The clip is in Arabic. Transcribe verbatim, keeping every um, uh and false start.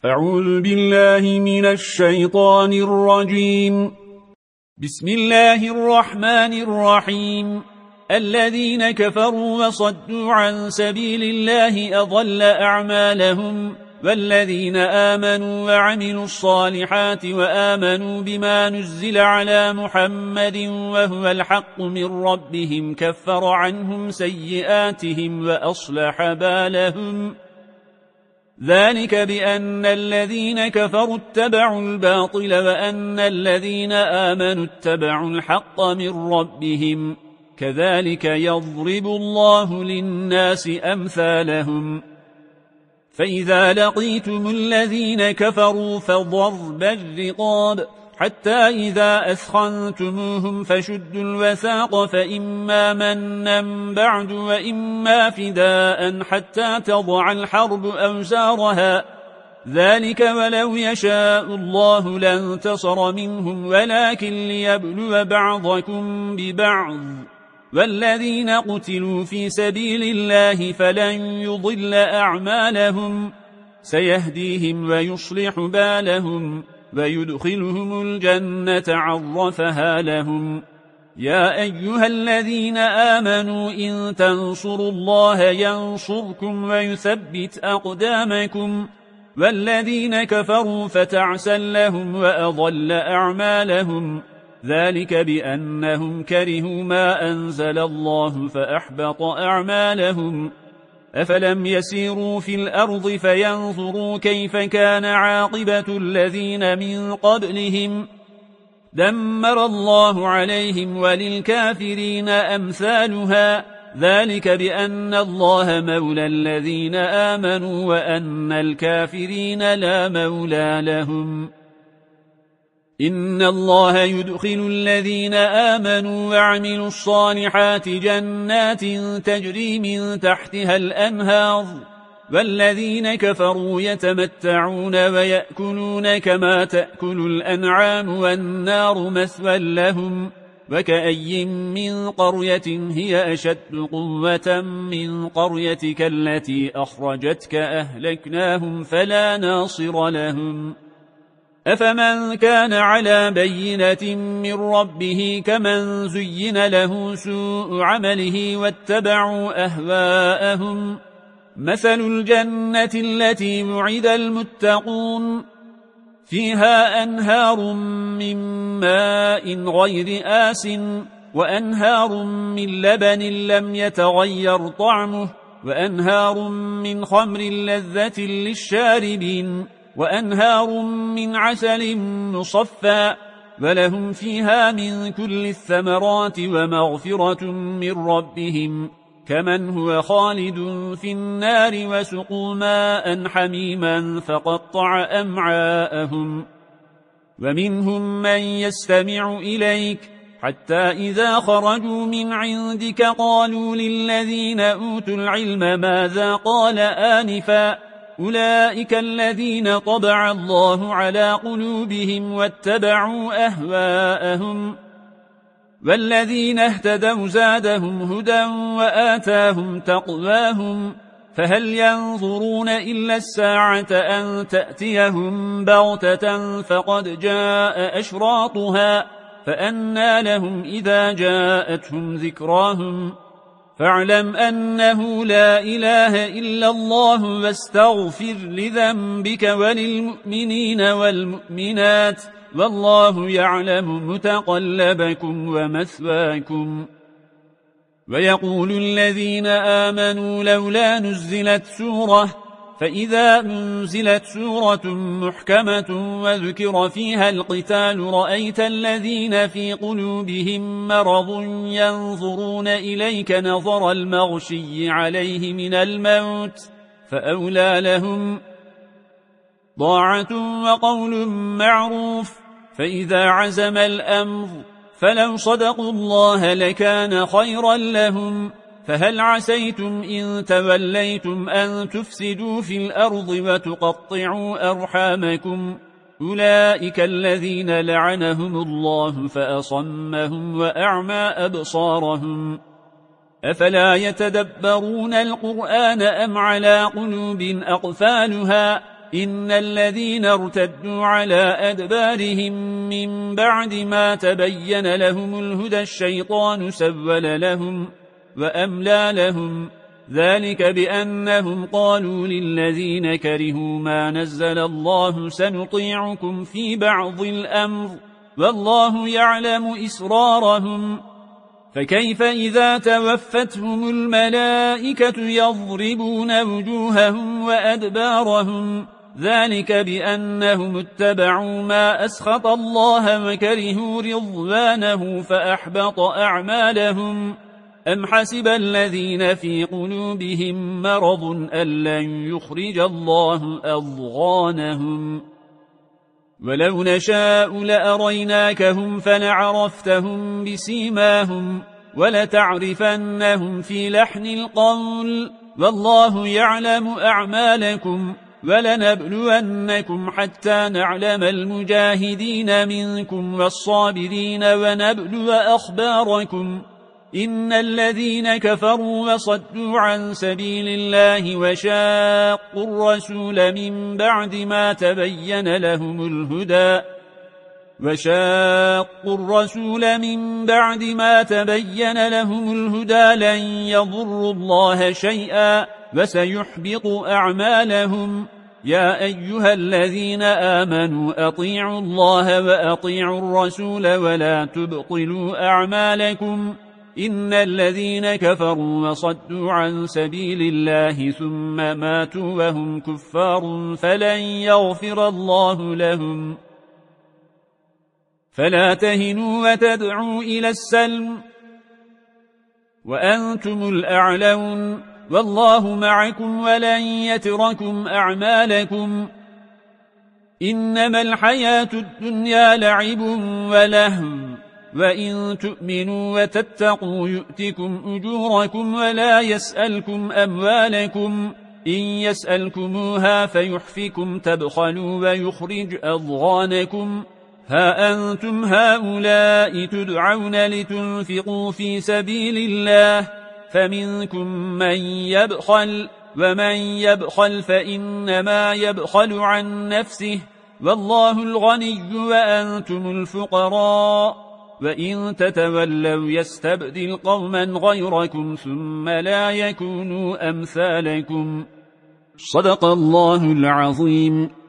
أعوذ بالله من الشيطان الرجيم. بسم الله الرحمن الرحيم. الذين كفروا وصدوا عن سبيل الله أضل أعمالهم، والذين آمنوا وعملوا الصالحات وآمنوا بما نزل على محمد وهو الحق من ربهم كفر عنهم سيئاتهم وأصلح بالهم. ذلك بأن الذين كفروا اتبعوا الباطل وأن الذين آمنوا اتبعوا الحق من ربهم، كذلك يضرب الله للناس أمثالهم. فإذا لقيتم الذين كفروا فضرب الرقاب حتى إذا أثخنتموهم فشدوا الوثاق، فإما منا بعد وإما فداء حتى تضع الحرب أوزارها، ذلك ولو يشاء الله لانتصر منهم ولكن ليبلو بعضكم ببعض. والذين قتلوا في سبيل الله فلن يضل أعمالهم، سيهديهم ويصلح بالهم ويدخلهم الجنة عرفها لهم. يا أيها الذين آمنوا إن تنصروا الله ينصركم ويثبت أقدامكم. والذين كفروا فتعسا لهم وأضل أعمالهم، ذلك بأنهم كرهوا ما أنزل الله فأحبط أعمالهم. أفلم يسيروا في الأرض فينظروا كيف كان عاقبة الذين من قبلهم، دمر الله عليهم وللكافرين أمثالها، ذلك بأن الله مولى الذين آمنوا وأن الكافرين لا مولى لهم. إن الله يدخل الذين آمنوا وعملوا الصالحات جنات تجري من تحتها الأنهار، والذين كفروا يتمتعون ويأكلون كما تأكل الأنعام والنار مثوى لهم. وكأي من قرية هي أشد قوة من قريتك التي أخرجتك أهلكناهم فلا ناصر لهم. أفمن كان على بينة من ربه كمن زين له سوء عمله واتبعوا أهواءهم. مثل الجنة التي وعد المتقون فيها أنهار من ماء غير آس وأنهار من لبن لم يتغير طعمه وأنهار من خمر لذة للشاربين وأنهار من عسل مصفى، ولهم فيها من كل الثمرات ومغفرة من ربهم، كمن هو خالد في النار وسقوا ماء حميما فقطع أمعاءهم. ومنهم من يستمع إليك حتى إذا خرجوا من عندك قالوا للذين أوتوا العلم ماذا قال آنفا، أولئك الذين طبع الله على قلوبهم واتبعوا أهواءهم. والذين اهتدوا زادهم هدى وآتاهم تقواهم، فهل ينظرون إلا الساعة أن تأتيهم بغتة فقد جاء أشراطها، فأنى لهم إذا جاءتهم ذكراهم. فاعلم أنه لا إله إلا الله واستغفر لذنبك وللمؤمنين والمؤمنات، والله يعلم متقلبكم ومثواكم. ويقول الذين آمنوا لولا نزلت سورة، فإذا أنزلت سورة محكمة وذكر فيها القتال رأيت الذين في قلوبهم مرض ينظرون إليك نظر المغشي عليه من الموت، فأولى لهم طاعة وقول معروف. فإذا عزم الأمر فلو صدقوا الله لكان خيرا لهم. فهل عسيتم إن توليتم أن تفسدوا في الأرض وتقطعوا أرحامكم؟ أولئك الذين لعنهم الله فأصمهم وأعمى أبصارهم. أفلا يتدبرون القرآن أم على قلوب أقفالها إن الذين ارتدوا على أدبارهم من بعد ما تبين لهم الهدى الشيطان سول لهم وأملى لهم ذلك بأنهم قالوا للذين كرهوا ما نزل الله سنطيعكم في بعض الأمر والله يعلم إسرارهم فكيف إذا توفتهم الملائكة يضربون وجوههم وأدبارهم ذلك بأنهم اتبعوا ما أسخط الله وكرهوا رضوانه فأحبط أعمالهم أم حسب الذين في قلوبهم مرض أن لن يخرج الله أضغانهم ولو نشاء لأريناكهم فلعرفتهم بسيماهم ولتعرفنهم في لحن القول والله يعلم أعمالكم ولنبلونكم حتى نعلم المجاهدين منكم والصابرين ونبلو أخباركم إن الذين كفروا وصدوا عن سبيل الله وشاقوا الرسول من بعد ما تبين لهم الهدى وشاقوا الرسول من بعد ما تبين لهم الهدى لن يضروا الله شيئا وسيحبط أعمالهم يا أيها الذين آمنوا أطيعوا الله وأطيعوا الرسول ولا تبطلوا أعمالكم إن الذين كفروا وصدوا عن سبيل الله ثم ماتوا وهم كفار فلن يغفر الله لهم فلا تهنوا وتدعوا إلى السلم وأنتم الأعلون والله معكم ولن يتركم أعمالكم إنما الحياة الدنيا لعب ولهو وإن تؤمنوا وتتقوا يؤتكم أجوركم ولا يسألكم أموالكم إن يسألكموها فيحفكم تبخلوا ويخرج أضغانكم ها أنتم هؤلاء تدعون لتنفقوا في سبيل الله فمنكم من يبخل ومن يبخل فإنما يبخل عن نفسه والله الغني وأنتم الفقراء وإن تتولوا يستبدل قوما غيركم ثم لا يكونوا أمثالكم صدق الله العظيم.